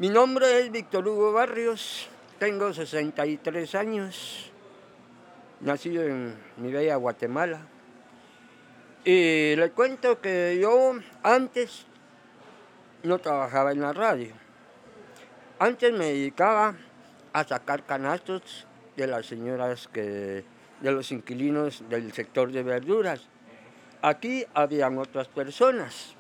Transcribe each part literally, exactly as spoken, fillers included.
Mi nombre es Víctor Hugo Barrios, tengo sesenta y tres años, nacido en mi bella Guatemala. Y le cuento que yo antes no trabajaba en la radio. Antes me dedicaba a sacar canastos de las señoras, que, de los inquilinos del sector de verduras. Aquí habían otras personas.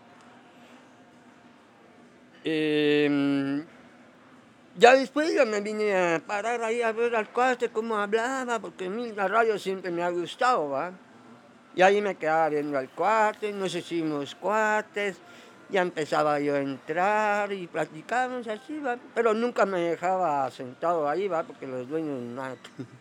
Eh, ya después ya me vine a parar ahí a ver al cuate cómo hablaba, porque a mí la radio siempre me ha gustado, ¿va? Y ahí me quedaba viendo al cuate, nos hicimos cuates, ya empezaba yo a entrar y platicábamos así, ¿va? Pero nunca me dejaba sentado ahí, ¿va? Porque los dueños nada.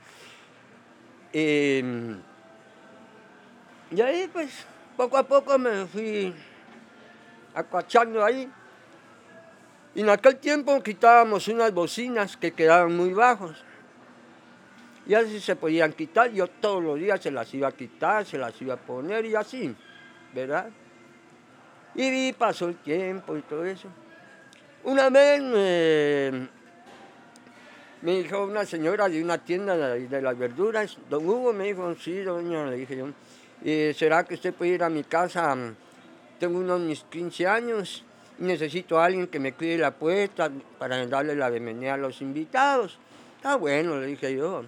eh, y ahí pues poco a poco me fui acuachando ahí. Y en aquel tiempo quitábamos unas bocinas que quedaban muy bajos. Y así se podían quitar, yo todos los días se las iba a quitar, se las iba a poner y así, ¿verdad? Y pasó el tiempo y todo eso. Una vez me, me dijo una señora de una tienda de, de las verduras, don Hugo, me dijo, sí, doña, le dije yo, eh, ¿será que usted puede ir a mi casa? Tengo unos mis quince años y necesito a alguien que me cuide la puerta para darle la bienvenida a los invitados. Está bueno, le dije yo.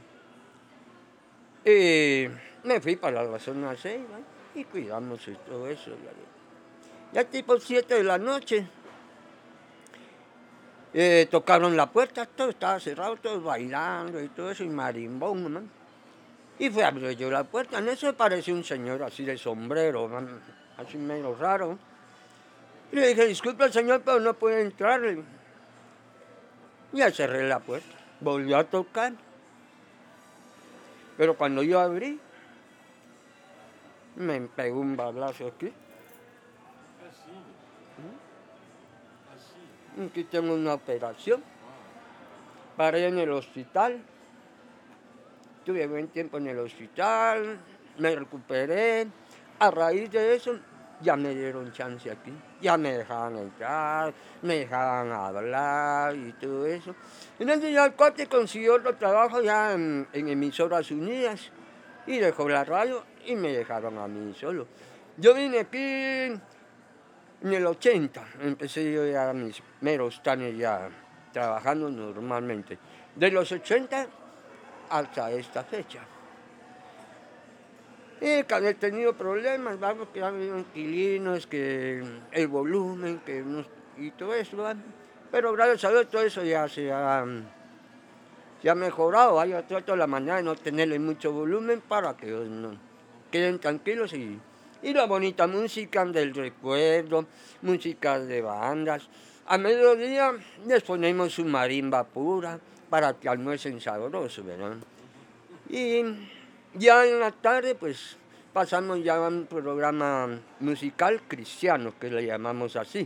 Y me fui para la zona seis, ¿no? Y cuidamos y todo eso. Ya tipo siete de la noche, eh, tocaron la puerta, todo estaba cerrado, todos bailando y todo eso, y marimbón, ¿no? Y fui a abrir yo la puerta, en eso apareció un señor así de sombrero, ¿no? Así medio raro. Y le dije, disculpe al señor, pero no puede entrar. Y ya cerré la puerta, volvió a tocar. Pero cuando yo abrí, me pegó un balazo aquí. Aquí tengo una operación. Paré en el hospital. Tuve buen tiempo en el hospital. Me recuperé. A raíz de eso, ya me dieron chance aquí. Ya me dejaban entrar, me dejaban hablar y todo eso. Entonces ya el cuate consiguió otro trabajo ya en, en Emisoras Unidas. Y dejó la radio y me dejaron a mí solo. Yo vine aquí en el ochenta, empecé yo ya mis meros tanes ya trabajando normalmente. De los ochenta hasta esta fecha. Y que he tenido problemas, ¿va? Porque han habido inquilinos, que el volumen, que no, y todo eso, ¿va? Pero gracias a Dios todo eso ya se ha, se ha mejorado, ¿va? Yo trato la manera de no tenerle mucho volumen para que ellos no queden tranquilos y, y la bonita música del recuerdo, música de bandas. A mediodía les ponemos su marimba pura para que almuercen sabroso, ¿verdad? Y ya en la tarde, pues, pasamos ya a un programa musical cristiano, que le llamamos así.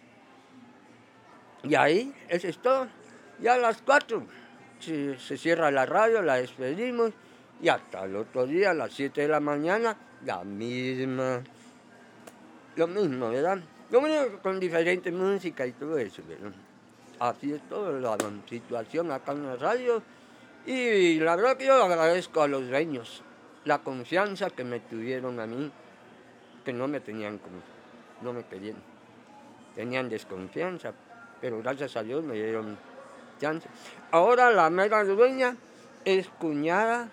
Y ahí, eso es todo. Ya a las cuatro se, se cierra la radio, la despedimos, y hasta el otro día, a las siete de la mañana, la misma, lo mismo, ¿verdad? Lo único que con diferente música y todo eso, ¿verdad? Así es toda la situación acá en la radio. Y la verdad que yo agradezco a los dueños la confianza que me tuvieron a mí, que no me tenían como, no me querían, tenían desconfianza, pero gracias a Dios me dieron chance. Ahora la mera dueña es cuñada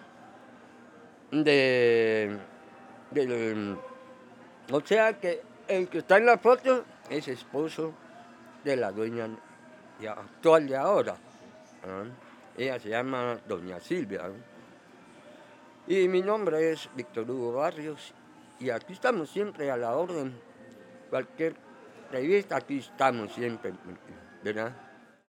de, de, o sea que el que está en la foto es esposo de la dueña actual de ahora. ¿Eh? Ella se llama doña Silvia. ¿Eh? Y mi nombre es Víctor Hugo Barrios y aquí estamos siempre a la orden. Cualquier revista, aquí estamos siempre, ¿verdad?